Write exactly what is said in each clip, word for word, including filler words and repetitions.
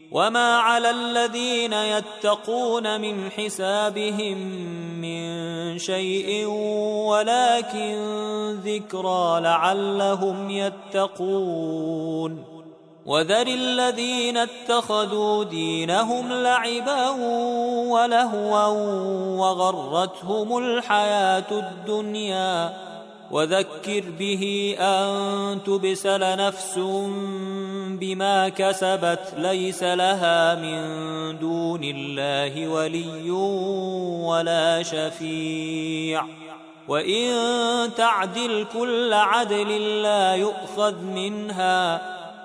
وما على الذين يتقون من حسابهم من شيء ولكن ذكرى لعلهم يتقون وذر الذين اتخذوا دينهم لعبا ولهوا وغرتهم الحياة الدنيا وذكر به أن تبسل نفس بما كسبت ليس لها من دون الله ولي ولا شفيع وإن تعدل كل عدل لا يؤخذ منها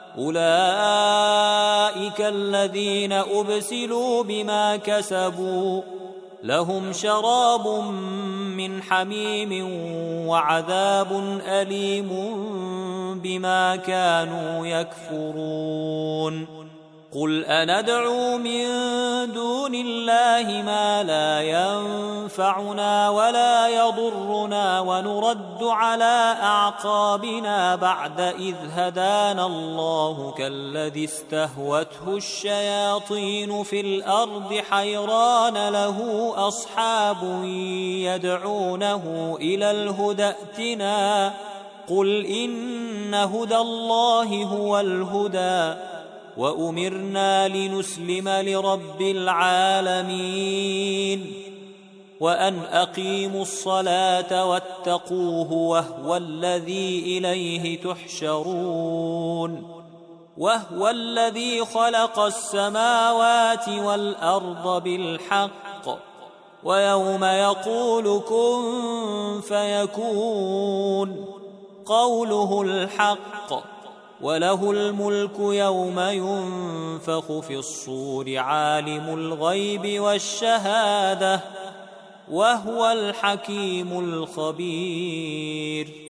أولئك الذين أبسلوا بما كسبوا لهم شراب من حميم وعذاب أليم بما كانوا يكفرون قل أندعو من دون الله ما لا ينفعنا ولا يضرنا ونرد على أعقابنا بعد إذ هدانا الله كالذي استهوته الشياطين في الأرض حيران له أصحاب يدعونه إلى الهدى ائتنا قل إن هدى الله هو الهدى وأمرنا لنسلم لرب العالمين وأن أقيموا الصلاة واتقوه وهو الذي إليه تحشرون وهو الذي خلق السماوات والأرض بالحق ويوم يقول كن فيكون قوله الحق وله الملك يوم ينفخ في الصور عالم الغيب والشهادة وهو الحكيم الخبير